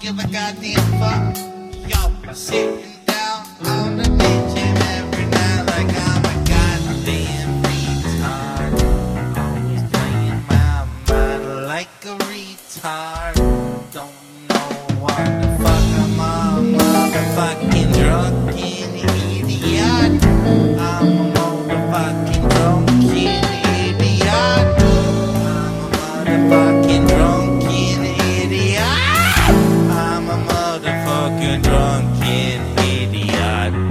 give a goddamn fuck. Yo, sitting down on the beach and every night like I'm a goddamn retard. Always playing my mind like a retard. Don't know what the fuck I'm a motherfucking drunken idiot. I'm a motherfucking drunken idiot. I'm a motherfucking drunken idiot. I'm a motherfucking drunken idiot.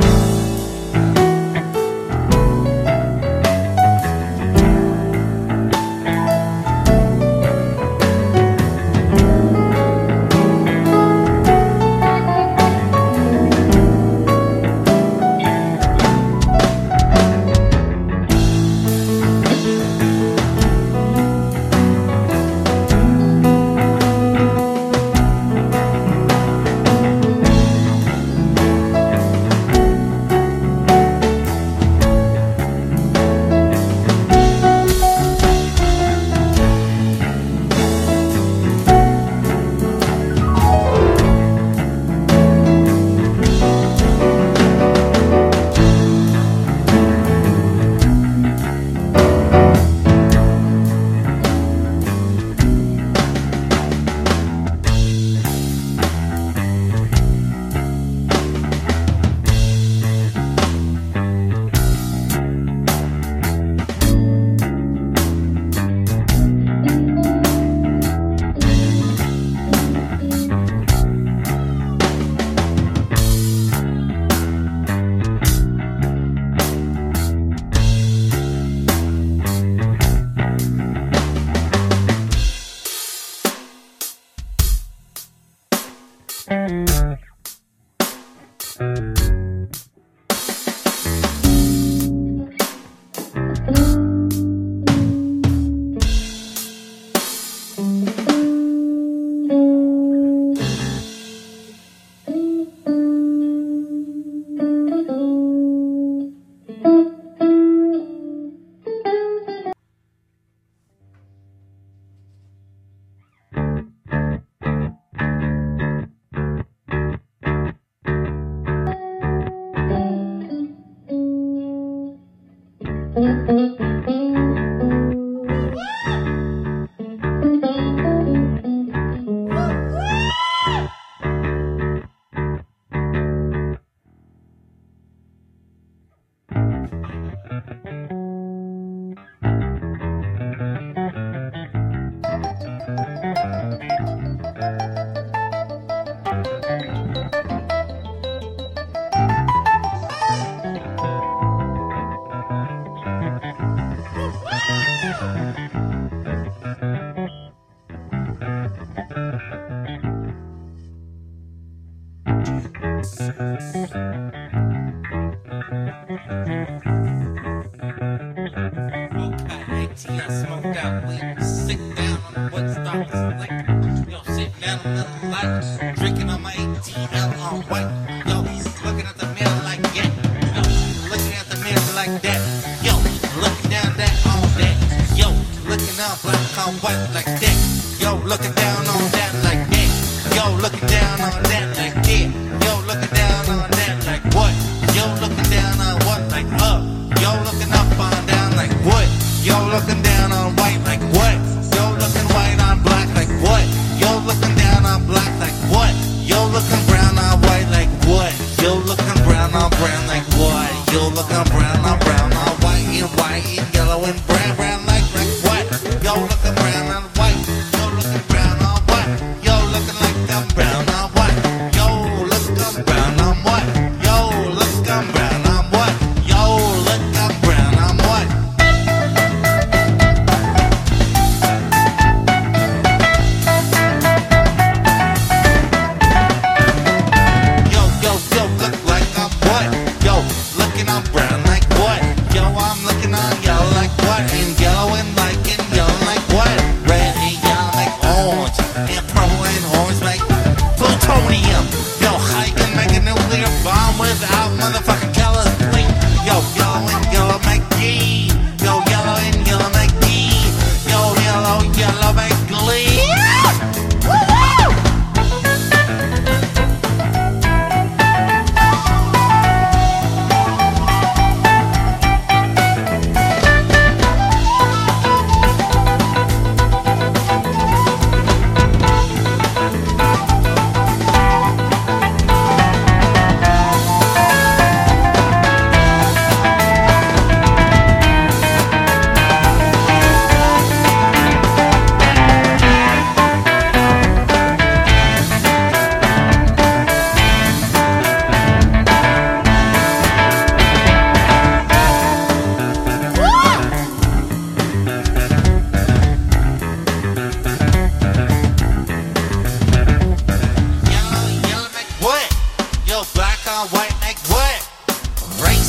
Smoked out weed, sit down on the Woodstock, like, yo, sitting down on the light, drinking on my ATL on white, yo, looking at the mirror like yeah, yo, looking at the mirror like that, yo, looking down that on that, yo, looking up black on white like that, yo, looking down on that like that, yo, looking down on that like that, yo, looking down on that like what, yo, looking down on what like up, yo, looking up on down like what. Yo, looking down on white like what? Yo, looking white on black like what? Yo, looking down on black like what? Yo, looking brown on white like what? Yo, looking brown on brown like what? Yo, looking brown on white and yellow and brown, brown like what? Yo, looking brown on white. Yo, looking brown on what? Yo, looking like I'm brown on what? Yo, looking brown on what? Yo, looking brown on what? Yo, looking brown on what? Look like I'm what? Yo, looking I'm brown like what?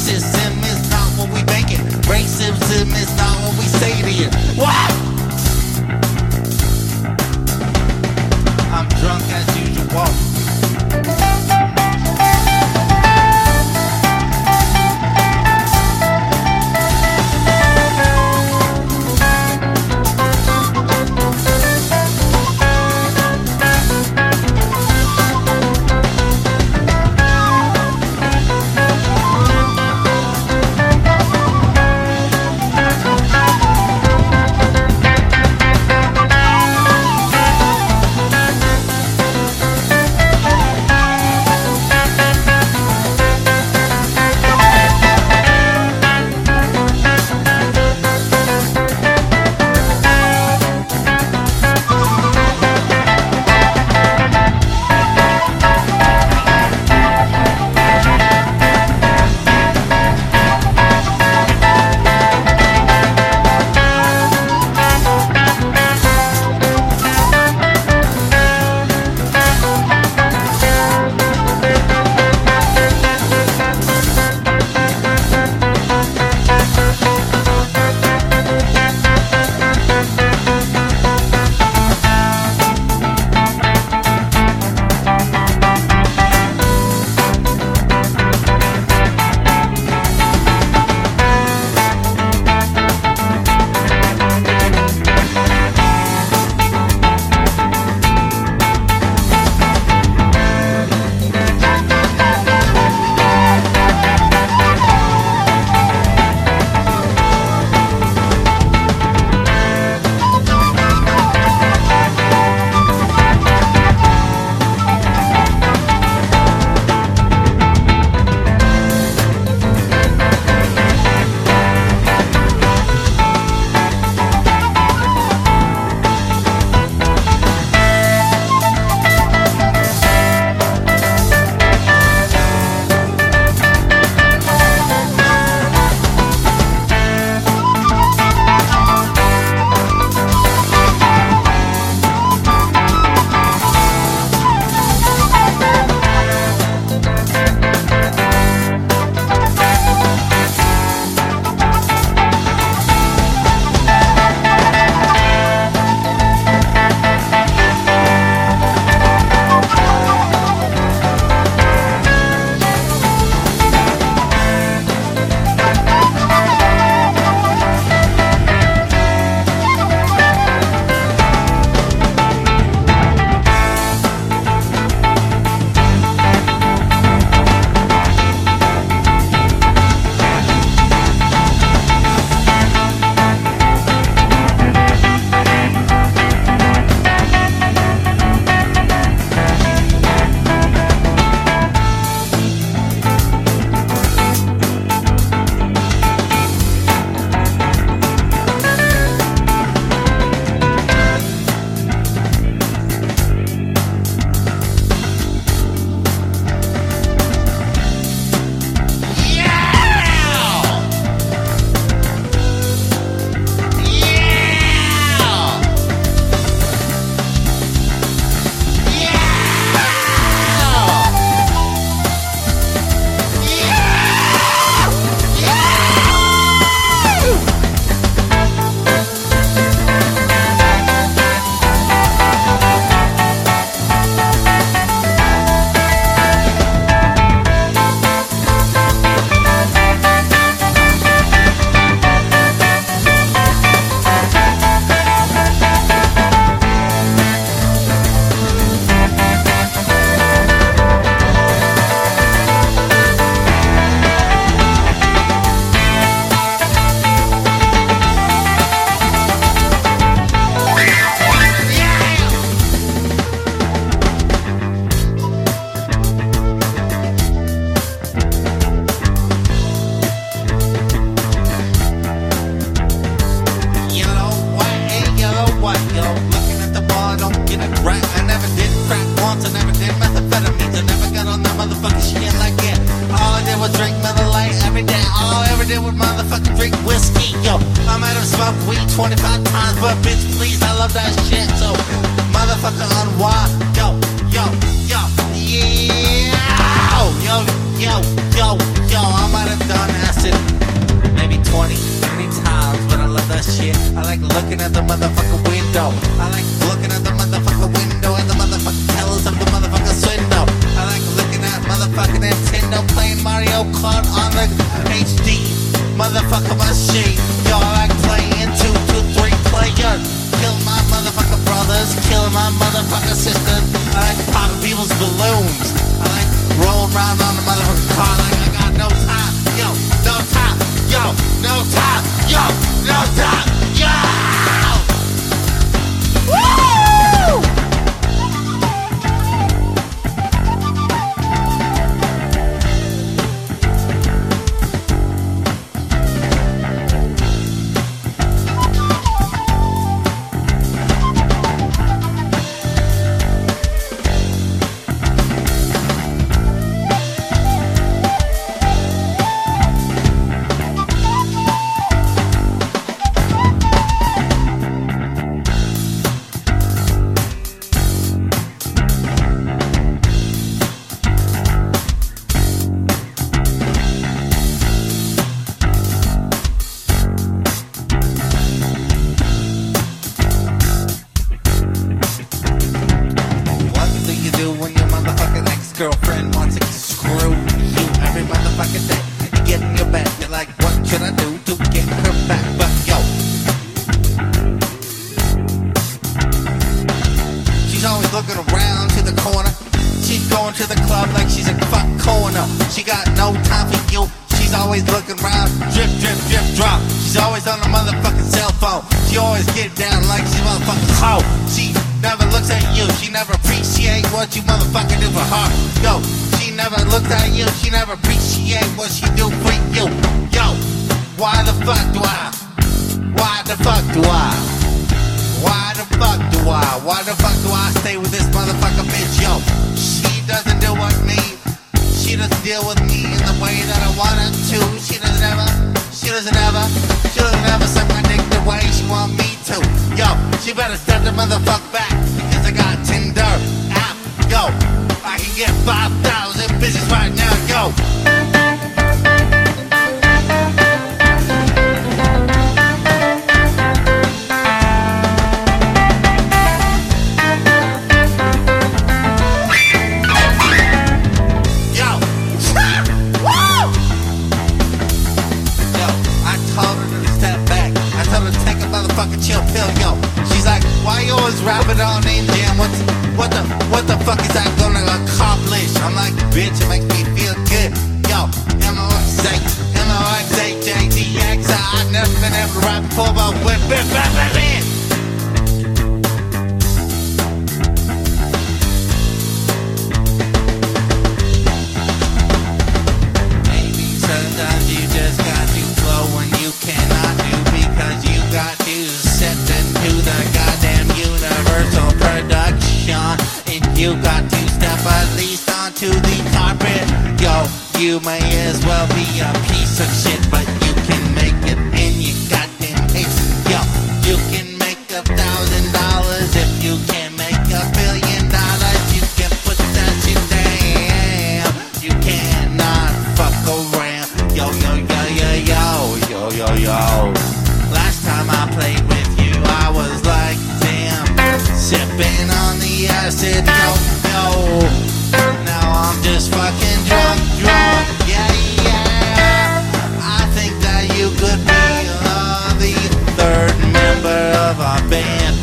Racism is not what we make it. Racism is not what we say it is. What? I'm drunk as usual. motherfucking drink whiskey, yo. I might have smoked weed 25 times, but bitch, please, I love that shit. So, motherfucker unwind, yo, yo, yo, yeah, yo, yo, yo, yo. I might have done looking at the motherfucking window. I like looking at the motherfucking window and the motherfucking colors of the motherfucking window. I like looking at motherfucking Nintendo playing Mario Kart on the HD motherfucking machine. Yo, I like playing 2 to 3 players. Kill my motherfucking brothers, kill my motherfucking sisters. I like popping people's balloons. I like rolling around on the motherfucking car like I got no time. Yo, no time. Yo, no time. Yo, no time. Yo! Woo! Girlfriend wants to screw you every motherfucking day. You get in your bed, you're like, what should I do to get her back? But yo, she's always looking around to the corner. She's going to the club like she's a fuck corner. She got no time for you. She's always looking around, drip, drip, drip, drop. She's always on the motherfucking cell phone. She always get down like she's a motherfucking hoe. She never looks at you. She never appreciate what you motherfucking do for her. Yo, she never looks at you. She never appreciate what she do for you. Yo, why the fuck do I? Why the fuck do I? Why the fuck do I? Why the fuck do I stay with this motherfucking bitch? Yo, she doesn't deal with me. She doesn't deal with me in the way that I want her to. She doesn't ever suck my dick the way she want me to. Yo, she better step the motherfucker back because I got Tinder app. Yo, I can get 5,000 bitches right now. Yo. Chill pill, yo. She's like, why you always rapping on in jam? What the fuck is that gonna accomplish? I'm like, bitch, it makes me feel good. Yo, MOXHJDX. I've never been able to rap before, but maybe sometimes you just got to flow when you cannot do because you got to set into the goddamn universal production. And you got to step at least onto the carpet. Yo, you may as well be a piece of shit, but you can make it in your goddamn face. Yo, you can make $1,000 if you can make $1 billion. You can put that shit down. You cannot fuck around. Yo, yo, yo, yo, yo, yo, yo, yo. Last time I played with you, I was like, damn, sipping on the acid, yo, yo. Now I'm just fucking drunk, yeah, yeah. I think that you could be the third member of our band.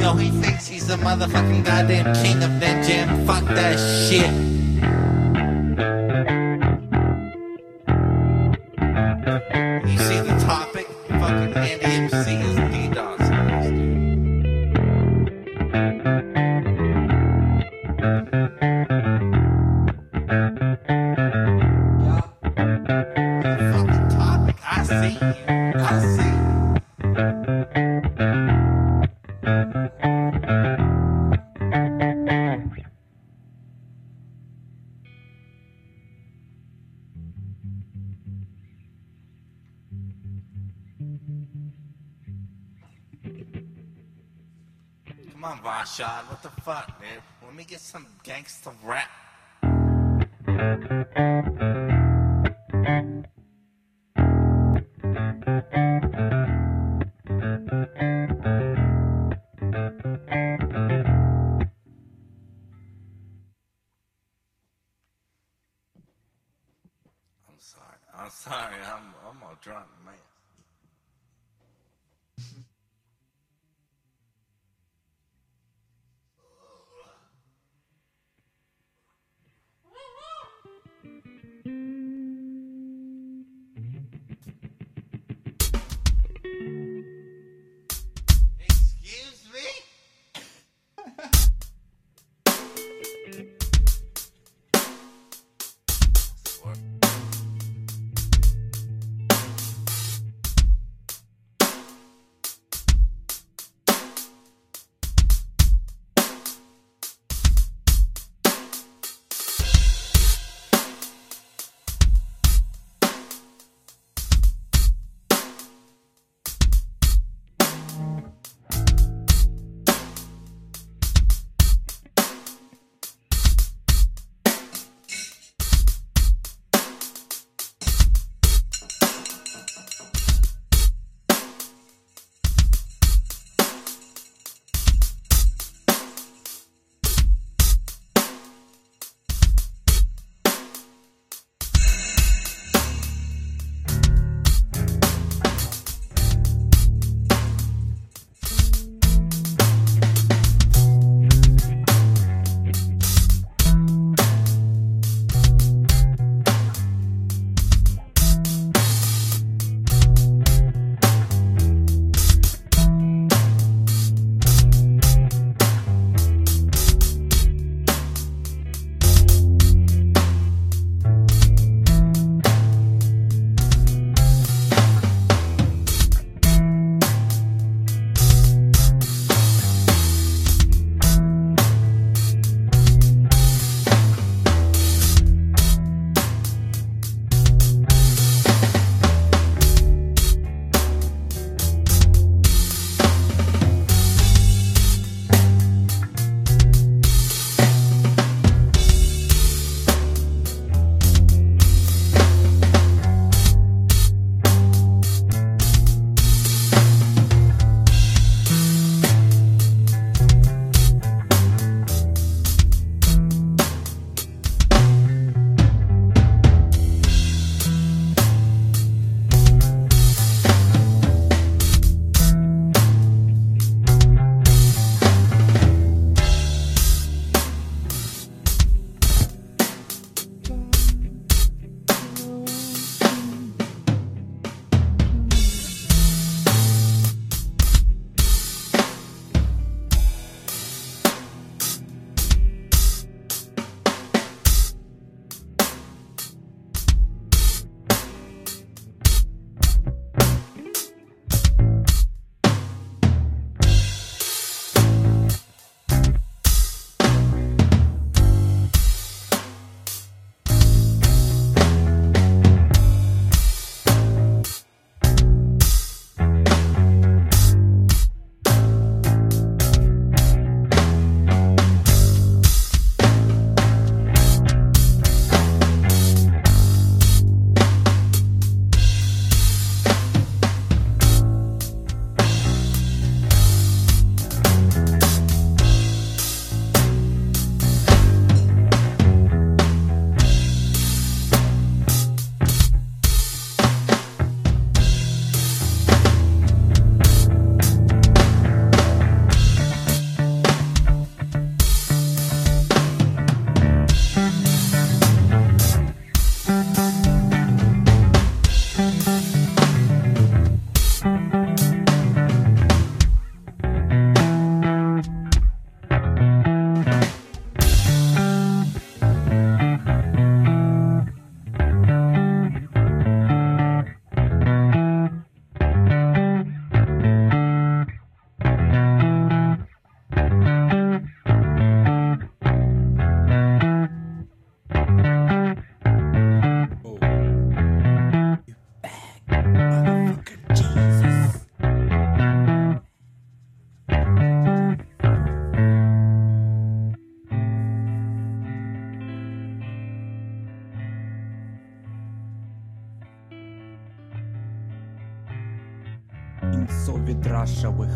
Yo, he thinks he's the motherfucking goddamn king of that jam. Fuck that shit. You see the topic? Fucking Andy MC is DDoS. Fucking topic. I see you. I see you. Come on, Vashad, what the fuck, dude? Let me get some gangsta rap. I'm sorry, I'm all drunk, man. Excuse me?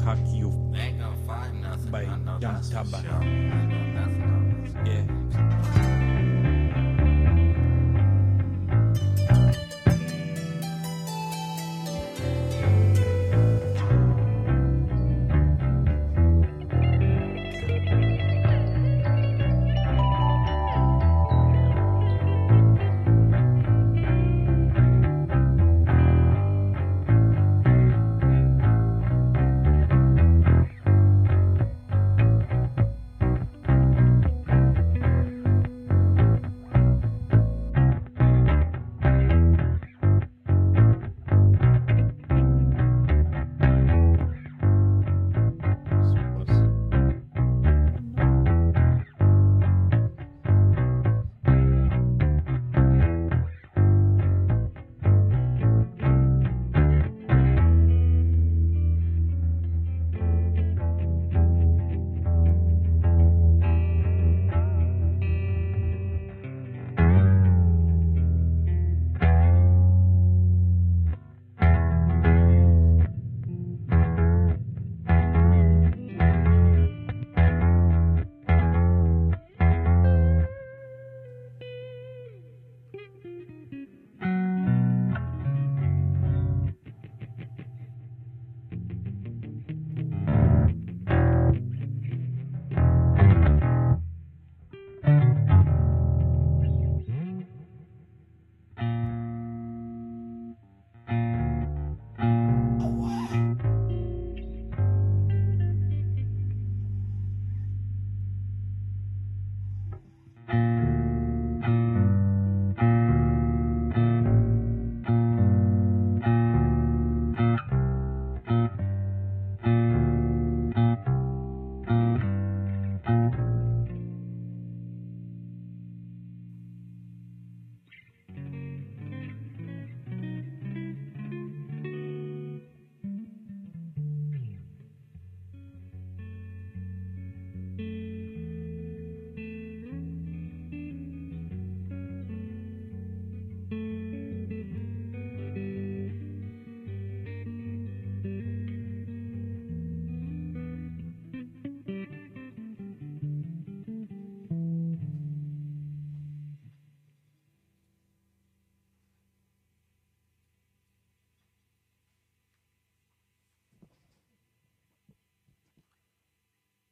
Hack You Ain't gonna find nothing. by I know Young that's for Taba. sure. Ain't gonna nothing. Yeah.